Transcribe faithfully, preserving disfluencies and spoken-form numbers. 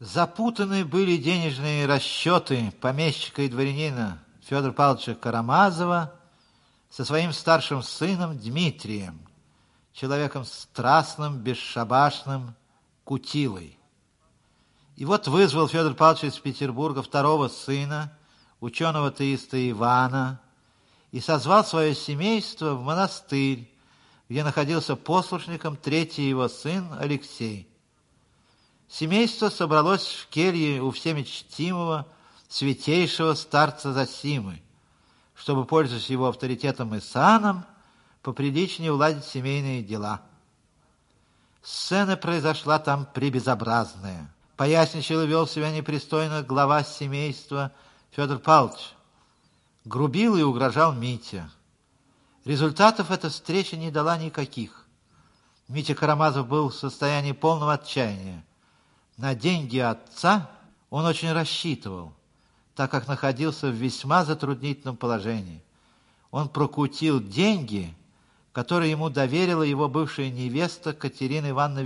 Запутаны были денежные расчеты помещика и дворянина Федора Павловича Карамазова со своим старшим сыном Дмитрием, человеком страстным, бесшабашным, Кутилой. И вот вызвал Федор Павлович из Петербурга второго сына, ученого-теиста Ивана, и созвал свое семейство в монастырь, где находился послушником третий его сын Алексей. Семейство собралось в келье у всеми чтимого, святейшего старца Зосимы, чтобы, пользуясь его авторитетом и саном, поприличнее уладить семейные дела. Сцена произошла там пребезобразная. Поясничал и вел себя непристойно глава семейства Федор Павлович. Грубил и угрожал Митя. Результатов эта встреча не дала никаких. Митя Карамазов был в состоянии полного отчаяния. На деньги отца он очень рассчитывал, так как находился в весьма затруднительном положении. Он прокутил деньги, которые ему доверила его бывшая невеста Катерина Ивановна